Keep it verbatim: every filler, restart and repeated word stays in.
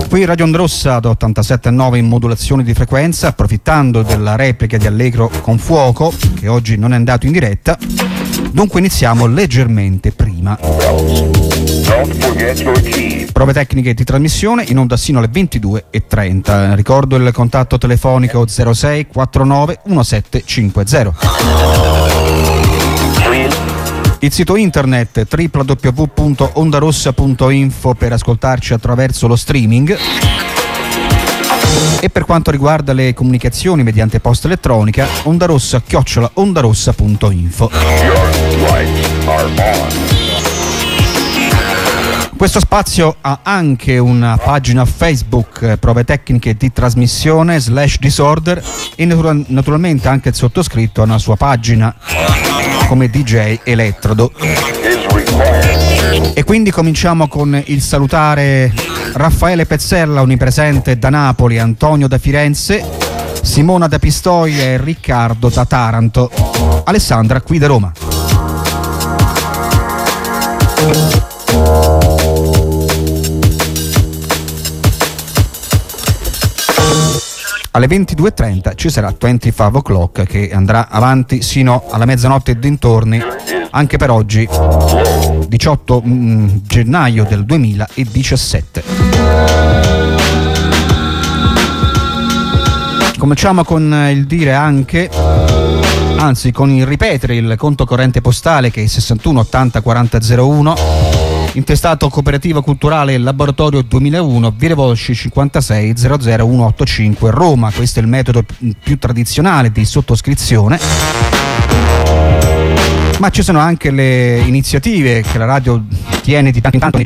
Qui Radio Onda Rossa ad ottantasette virgola nove in modulazione di frequenza, approfittando della replica di Allegro con Fuoco, che oggi non è andato in diretta, dunque iniziamo leggermente prima. Prove tecniche di trasmissione in onda sino alle ventidue e trenta. Ricordo il contatto telefonico zero sei quarantanove diciassette cinquanta. Il sito internet w w w punto ondarossa punto info per ascoltarci attraverso lo streaming. E per quanto riguarda le comunicazioni mediante posta elettronica, ondarossa chiocciola ondarossa punto info. Questo spazio ha anche una pagina Facebook, Prove Tecniche di Trasmissione slash Disorder, e natura- naturalmente anche il sottoscritto ha una sua pagina come D J Elettrodo. E quindi cominciamo con il salutare Raffaele Pezzella, onnipresente da Napoli, Antonio da Firenze, Simona da Pistoia e Riccardo da Taranto, Alessandra qui da Roma. Alle ventidue e trenta ci sarà venticinque o'clock che andrà avanti sino alla mezzanotte e dintorni, anche per oggi diciotto gennaio del duemiladiciassette. Cominciamo con il dire anche, anzi con il ripetere il conto corrente postale, che è sessantuno ottanta quaranta zero uno, intestato Cooperativa Culturale Laboratorio duemilauno, Via Volsci cinquantasei zero zero uno otto cinque Roma. Questo è il metodo più tradizionale di sottoscrizione, ma ci sono anche le iniziative che la radio tiene di tanto in tanto nei